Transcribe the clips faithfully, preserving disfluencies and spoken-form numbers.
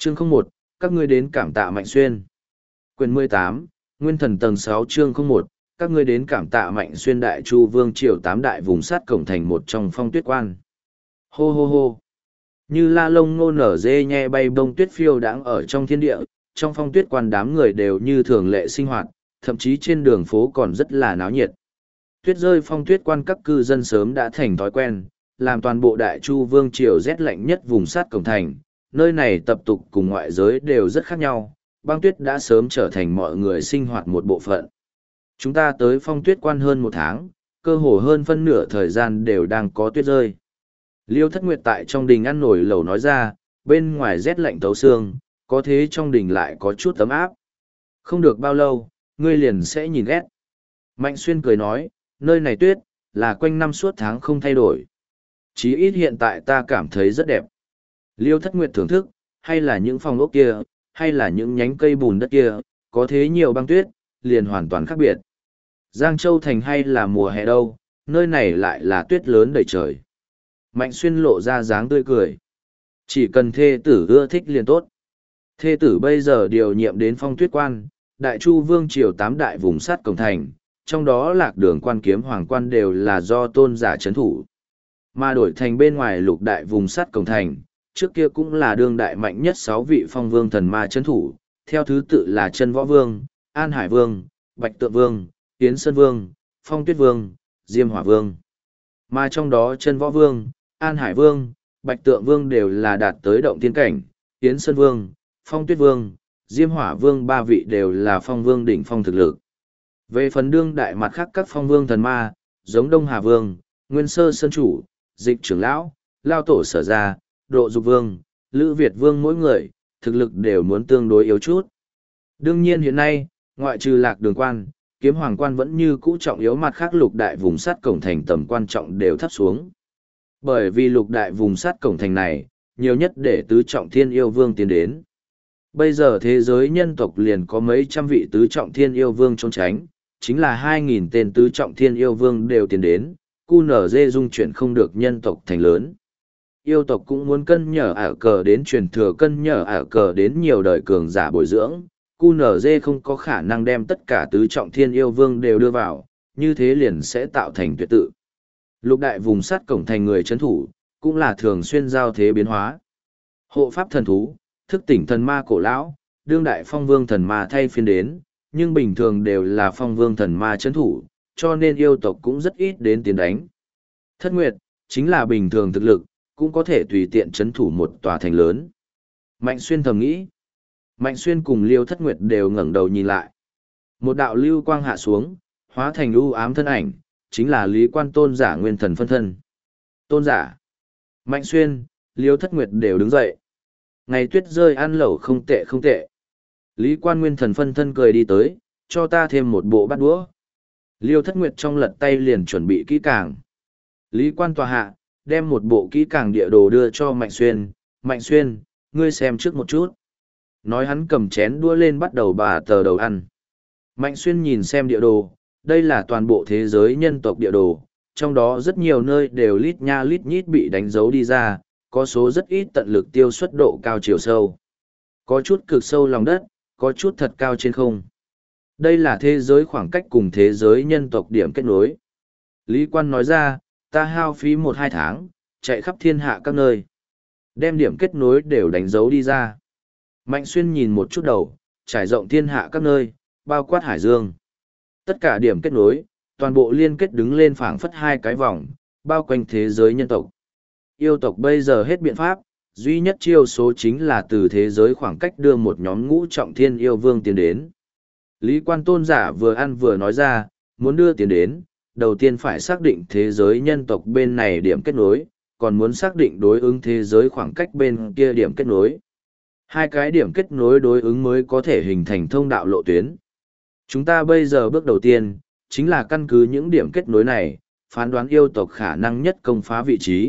Chương không một, các ngươi đến cảm tạ Mạnh Xuyên. Quyền mười tám, Nguyên thần tầng sáu chương không một, các ngươi đến cảm tạ Mạnh Xuyên. Đại Chu Vương triều tám đại vùng sát cổng thành một trong Phong Tuyết Quan. Hô hô hô. Như la lông ngô nở dê nhe bay bông tuyết phiêu đãng ở trong thiên địa, trong Phong Tuyết Quan đám người đều như thường lệ sinh hoạt, thậm chí trên đường phố còn rất là náo nhiệt. Tuyết rơi Phong Tuyết Quan các cư dân sớm đã thành thói quen, làm toàn bộ Đại Chu Vương triều rét lạnh nhất vùng sát cổng thành, nơi này tập tục cùng ngoại giới đều rất khác nhau, băng tuyết đã sớm trở thành mọi người sinh hoạt một bộ phận. Chúng ta tới Phong Tuyết Quan hơn một tháng, cơ hồ hơn phân nửa thời gian đều đang có tuyết rơi. Liêu Thất Nguyệt tại trong đình ăn nổi lẩu nói ra, bên ngoài rét lạnh thấu xương, có thế trong đình lại có chút ấm áp. Không được bao lâu, ngươi liền sẽ nhìn ghét. Mạnh Xuyên cười nói, nơi này tuyết, là quanh năm suốt tháng không thay đổi. Chí ít hiện tại ta cảm thấy rất đẹp. Liêu Thất Nguyệt thưởng thức, hay là những phòng ốc kia, hay là những nhánh cây bùn đất kia, có thế nhiều băng tuyết, liền hoàn toàn khác biệt. Giang Châu Thành hay là mùa hè đâu, nơi này lại là tuyết lớn đầy trời. Mạnh Xuyên lộ ra dáng tươi cười. Chỉ cần thê tử ưa thích liền tốt. Thê tử bây giờ điều nhiệm đến Phong Tuyết Quan, Đại Chu Vương triều tám đại vùng sát cổng thành, trong đó Lạc Đường Quan, Kiếm Hoàng Quan đều là do tôn giả trấn thủ. Mà đổi thành bên ngoài lục đại vùng sát cổng thành, trước kia cũng là đương đại mạnh nhất sáu vị phong vương thần ma trấn thủ, theo thứ tự là Chân Võ Vương, An Hải Vương, Bạch Tượng Vương, Yến Sơn Vương, Phong Tuyết Vương, Diêm Hỏa Vương. Mà trong đó Chân Võ Vương, An Hải Vương, Bạch Tượng Vương đều là đạt tới động thiên cảnh, Yến Sơn Vương, Phong Tuyết Vương, Diêm Hỏa Vương ba vị đều là phong vương đỉnh phong thực lực. Về phần đương đại mặt khác các phong vương thần ma, giống Đông Hà Vương, Nguyên Sơ Sơn Chủ, Dịch Trưởng Lão, Lao Tổ Sở Gia, Độ Dục Vương, Lữ Việt Vương mỗi người, thực lực đều muốn tương đối yếu chút. Đương nhiên hiện nay, ngoại trừ Lạc Đường Quan, Kiếm Hoàng Quan vẫn như cũ trọng yếu, mặt khác lục đại vùng sát cổng thành tầm quan trọng đều thấp xuống. Bởi vì lục đại vùng sát cổng thành này, nhiều nhất để tứ trọng thiên yêu vương tiến đến. Bây giờ thế giới nhân tộc liền có mấy trăm vị tứ trọng thiên yêu vương trốn tránh, chính là hai nghìn tên tứ trọng thiên yêu vương đều tiến đến, cu nở dê dung chuyển không được nhân tộc thành lớn. Yêu tộc cũng muốn cân nhở ả cờ đến truyền thừa, cân nhở ả cờ đến nhiều đời cường giả bồi dưỡng, cu nở dê không có khả năng đem tất cả tứ trọng thiên yêu vương đều đưa vào, như thế liền sẽ tạo thành tuyệt tự. Lục đại vùng sát cổng thành người trấn thủ, cũng là thường xuyên giao thế biến hóa. Hộ pháp thần thú, thức tỉnh thần ma cổ lão, đương đại phong vương thần ma thay phiên đến, nhưng bình thường đều là phong vương thần ma trấn thủ, cho nên yêu tộc cũng rất ít đến tiến đánh. Thất Nguyệt, chính là bình thường thực lực, cũng có thể tùy tiện trấn thủ một tòa thành lớn. Mạnh Xuyên thầm nghĩ. Mạnh Xuyên cùng Liêu Thất Nguyệt đều ngẩng đầu nhìn lại. Một đạo lưu quang hạ xuống, hóa thành u ám thân ảnh, chính là Lý Quan tôn giả nguyên thần phân thân. Tôn giả. Mạnh Xuyên, Liêu Thất Nguyệt đều đứng dậy. Ngày tuyết rơi ăn lẩu không tệ không tệ. Lý Quan nguyên thần phân thân cười đi tới, cho ta thêm một bộ bát đũa. Liêu Thất Nguyệt trong lật tay liền chuẩn bị kỹ càng. Lý Quan tòa hạ, đem một bộ kỹ càng địa đồ đưa cho Mạnh Xuyên. Mạnh Xuyên, ngươi xem trước một chút. Nói hắn cầm chén đũa lên bắt đầu bà tờ đầu ăn. Mạnh Xuyên nhìn xem địa đồ, đây là toàn bộ thế giới nhân tộc địa đồ, trong đó rất nhiều nơi đều lít nha lít nhít bị đánh dấu đi ra, có số rất ít tận lực tiêu xuất độ cao chiều sâu. Có chút cực sâu lòng đất, có chút thật cao trên không. Đây là thế giới khoảng cách cùng thế giới nhân tộc điểm kết nối. Lý Quan nói ra, ta hao phí một hai tháng, chạy khắp thiên hạ các nơi. Đem điểm kết nối đều đánh dấu đi ra. Mạnh Xuyên nhìn một chút đầu, trải rộng thiên hạ các nơi, bao quát hải dương. Tất cả điểm kết nối, toàn bộ liên kết đứng lên phảng phất hai cái vòng, bao quanh thế giới nhân tộc. Yêu tộc bây giờ hết biện pháp, duy nhất chiêu số chính là từ thế giới khoảng cách đưa một nhóm ngũ trọng thiên yêu vương tiến đến. Lý Quan tôn giả vừa ăn vừa nói ra, muốn đưa tiến đến, đầu tiên phải xác định thế giới nhân tộc bên này điểm kết nối, còn muốn xác định đối ứng thế giới khoảng cách bên kia điểm kết nối. Hai cái điểm kết nối đối ứng mới có thể hình thành thông đạo lộ tuyến. Chúng ta bây giờ bước đầu tiên, chính là căn cứ những điểm kết nối này, phán đoán yêu tộc khả năng nhất công phá vị trí.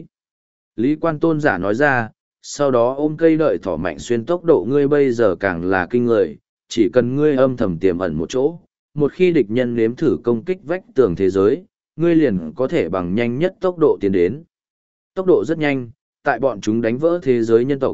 Lý Quan tôn giả nói ra, sau đó ôm cây đợi thỏ Mạnh Xuyên, tốc độ ngươi bây giờ càng là kinh người, chỉ cần ngươi âm thầm tiềm ẩn một chỗ, một khi địch nhân nếm thử công kích vách tường thế giới, ngươi liền có thể bằng nhanh nhất tốc độ tiến đến. Tốc độ rất nhanh, tại bọn chúng đánh vỡ thế giới nhân tộc,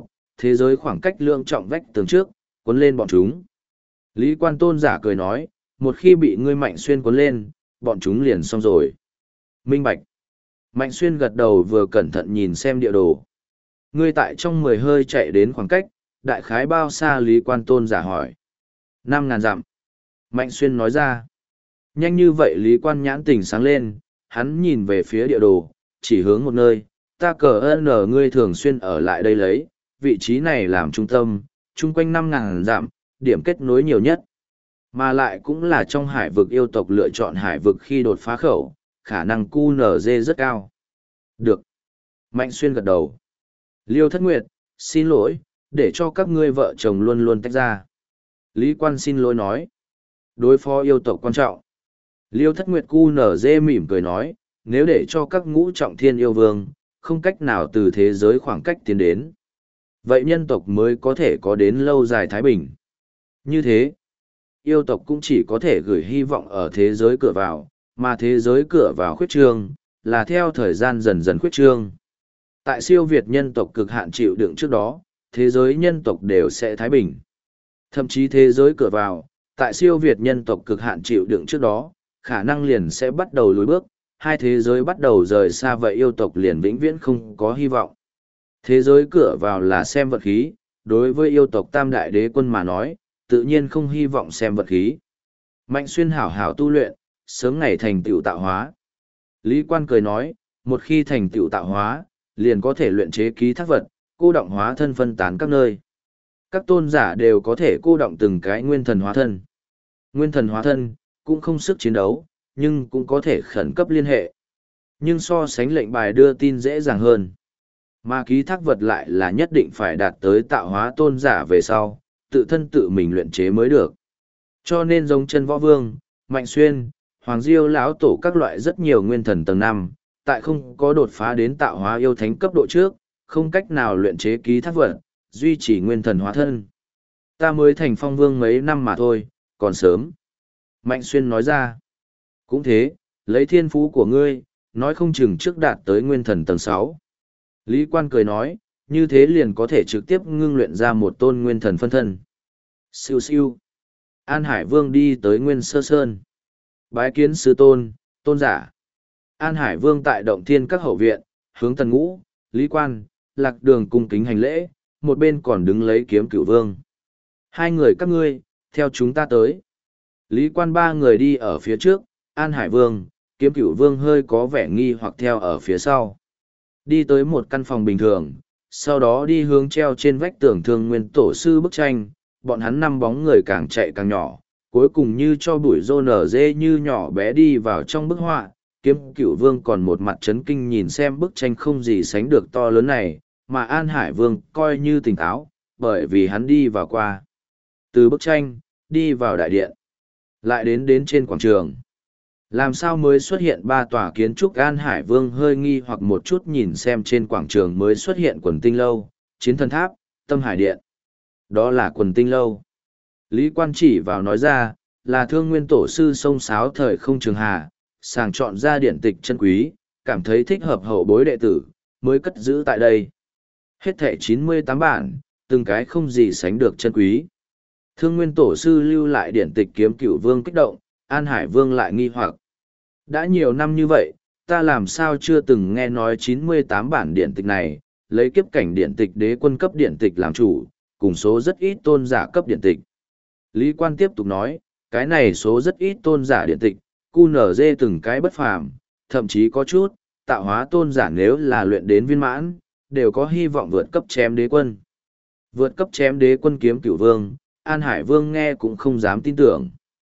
thế giới khoảng cách lượng trọng vách tường trước, cuốn lên bọn chúng. Lý Quan tôn giả cười nói, một khi bị ngươi Mạnh Xuyên cuốn lên, bọn chúng liền xong rồi. Minh bạch. Mạnh Xuyên gật đầu vừa cẩn thận nhìn xem địa đồ. Ngươi tại trong mười hơi chạy đến khoảng cách, đại khái bao xa Lý Quan tôn giả hỏi. Năm ngàn dặm. Mạnh Xuyên nói ra. Nhanh như vậy Lý Quan nhãn tình sáng lên, hắn nhìn về phía địa đồ, chỉ hướng một nơi, ta cờ ơn ngươi thường xuyên ở lại đây lấy, vị trí này làm trung tâm, chung quanh năm ngàn dặm, điểm kết nối nhiều nhất. Mà lại cũng là trong hải vực yêu tộc lựa chọn hải vực khi đột phá khẩu, khả năng Q N Z rất cao. Được. Mạnh Xuyên gật đầu. Liêu Thất Nguyệt, xin lỗi, để cho các ngươi vợ chồng luôn luôn tách ra. Lý Quan xin lỗi nói. Đối phó yêu tộc quan trọng. Liêu Thất Nguyệt Q N Z mỉm cười nói, nếu để cho các ngũ trọng thiên yêu vương, không cách nào từ thế giới khoảng cách tiến đến. Vậy nhân tộc mới có thể có đến lâu dài thái bình. Như thế, yêu tộc cũng chỉ có thể gửi hy vọng ở thế giới cửa vào, mà thế giới cửa vào khuyết trương, là theo thời gian dần dần khuyết trương. Tại siêu việt nhân tộc cực hạn chịu đựng trước đó, thế giới nhân tộc đều sẽ thái bình. Thậm chí thế giới cửa vào, tại siêu việt nhân tộc cực hạn chịu đựng trước đó, khả năng liền sẽ bắt đầu lùi bước, hai thế giới bắt đầu rời xa vậy yêu tộc liền vĩnh viễn không có hy vọng. Thế giới cửa vào là xem vật khí, đối với yêu tộc tam đại đế quân mà nói, tự nhiên không hy vọng xem vật khí. Mạnh Xuyên hảo hảo tu luyện, sớm ngày thành tựu tạo hóa. Lý Quan cười nói, một khi thành tựu tạo hóa, liền có thể luyện chế ký thác vật, cô động hóa thân phân tán các nơi. Các tôn giả đều có thể cô động từng cái nguyên thần hóa thân. Nguyên thần hóa thân, cũng không sức chiến đấu, nhưng cũng có thể khẩn cấp liên hệ. Nhưng so sánh lệnh bài đưa tin dễ dàng hơn. Mà ký thác vật lại là nhất định phải đạt tới tạo hóa tôn giả về sau, tự thân tự mình luyện chế mới được. Cho nên giống chân võ vương, Mạnh Xuyên, Hoàng Diêu lão tổ các loại rất nhiều nguyên thần tầng năm, tại không có đột phá đến tạo hóa yêu thánh cấp độ trước, không cách nào luyện chế ký thác vật, duy trì nguyên thần hóa thân. Ta mới thành phong vương mấy năm mà thôi, còn sớm. Mạnh Xuyên nói ra. Cũng thế, lấy thiên phú của ngươi, nói không chừng trước đạt tới nguyên thần tầng sáu. Lý Quan cười nói, như thế liền có thể trực tiếp ngưng luyện ra một tôn nguyên thần phân thân. Siêu siêu. An Hải Vương đi tới Nguyên Sơ Sơn. Bái kiến sư tôn, tôn giả. An Hải Vương tại động thiên các hậu viện, hướng Tần Ngũ, Lý Quan, Lạc Đường cung kính hành lễ, một bên còn đứng lấy kiếm Cửu Vương. Hai người các ngươi, theo chúng ta tới. Lý Quan ba người đi ở phía trước, An Hải Vương, kiếm Cửu Vương hơi có vẻ nghi hoặc theo ở phía sau. Đi tới một căn phòng bình thường, sau đó đi hướng treo trên vách tường Thương Nguyên tổ sư bức tranh, bọn hắn năm bóng người càng chạy càng nhỏ, cuối cùng như cho bụi rô nở dê như nhỏ bé đi vào trong bức họa. Kiếm Cửu Vương còn một mặt chấn kinh nhìn xem bức tranh không gì sánh được to lớn này, mà An Hải Vương coi như tỉnh táo, bởi vì hắn đi vào qua. Từ bức tranh, đi vào đại điện, lại đến đến trên quảng trường. Làm sao mới xuất hiện ba tòa kiến trúc? An Hải Vương hơi nghi hoặc một chút nhìn xem trên quảng trường mới xuất hiện quần tinh lâu, chiến thần tháp, tâm hải điện. Đó là quần tinh lâu. Lý Quan chỉ vào nói ra, là Thương Nguyên tổ sư sông sáo thời không trường hà, sàng chọn ra điện tịch chân quý, cảm thấy thích hợp hậu bối đệ tử, mới cất giữ tại đây. Hết thẻ chín mươi tám bản, từng cái không gì sánh được chân quý. Thương Nguyên tổ sư lưu lại điện tịch kiếm Cửu Vương kích động, An Hải Vương lại nghi hoặc. Đã nhiều năm như vậy, ta làm sao chưa từng nghe nói chín mươi tám bản điện tịch này, lấy kiếp cảnh điện tịch đế quân cấp điện tịch làm chủ, cùng số rất ít tôn giả cấp điện tịch. Lý Quan tiếp tục nói, cái này số rất ít tôn giả điện tịch, cu nở dê từng cái bất phàm, thậm chí có chút, tạo hóa tôn giả nếu là luyện đến viên mãn, đều có hy vọng vượt cấp chém đế quân. Vượt cấp chém đế quân kiếm Cửu Vương, An Hải Vương nghe cũng không dám tin tưởng.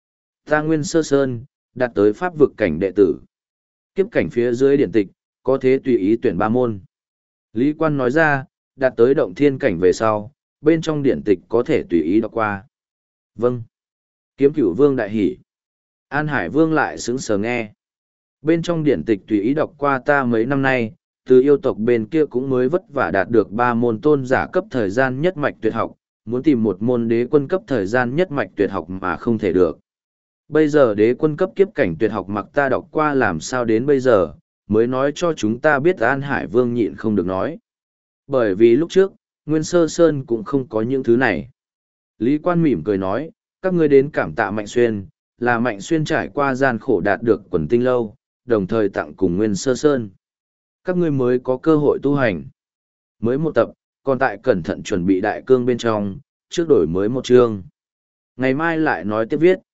Ta Nguyên Sơ Sơn, đạt tới pháp vực cảnh đệ tử. Kiếp cảnh phía dưới điện tịch, có thế tùy ý tuyển ba môn. Lý Quan nói ra, đạt tới động thiên cảnh về sau, bên trong điện tịch có thể tùy ý đọc qua. Vâng. Kiếm Cửu Vương đại hỉ. An Hải Vương lại sững sờ nghe. Bên trong điện tịch tùy ý đọc qua ta mấy năm nay, từ yêu tộc bên kia cũng mới vất vả đạt được ba môn tôn giả cấp thời gian nhất mạch tuyệt học, muốn tìm một môn đế quân cấp thời gian nhất mạch tuyệt học mà không thể được. Bây giờ đế quân cấp kiếp cảnh tuyệt học mặc ta đọc qua làm sao đến bây giờ, mới nói cho chúng ta biết. An Hải Vương nhịn không được nói. Bởi vì lúc trước, Nguyên Sơ Sơn cũng không có những thứ này. Lý Quan mỉm cười nói, các ngươi đến cảm tạ Mạnh Xuyên, là Mạnh Xuyên trải qua gian khổ đạt được quần tinh lâu, đồng thời tặng cùng Nguyên Sơ Sơn. Các ngươi mới có cơ hội tu hành. Mới một tập, còn tại cẩn thận chuẩn bị đại cương bên trong, trước đổi mới một chương. Ngày mai lại nói tiếp viết.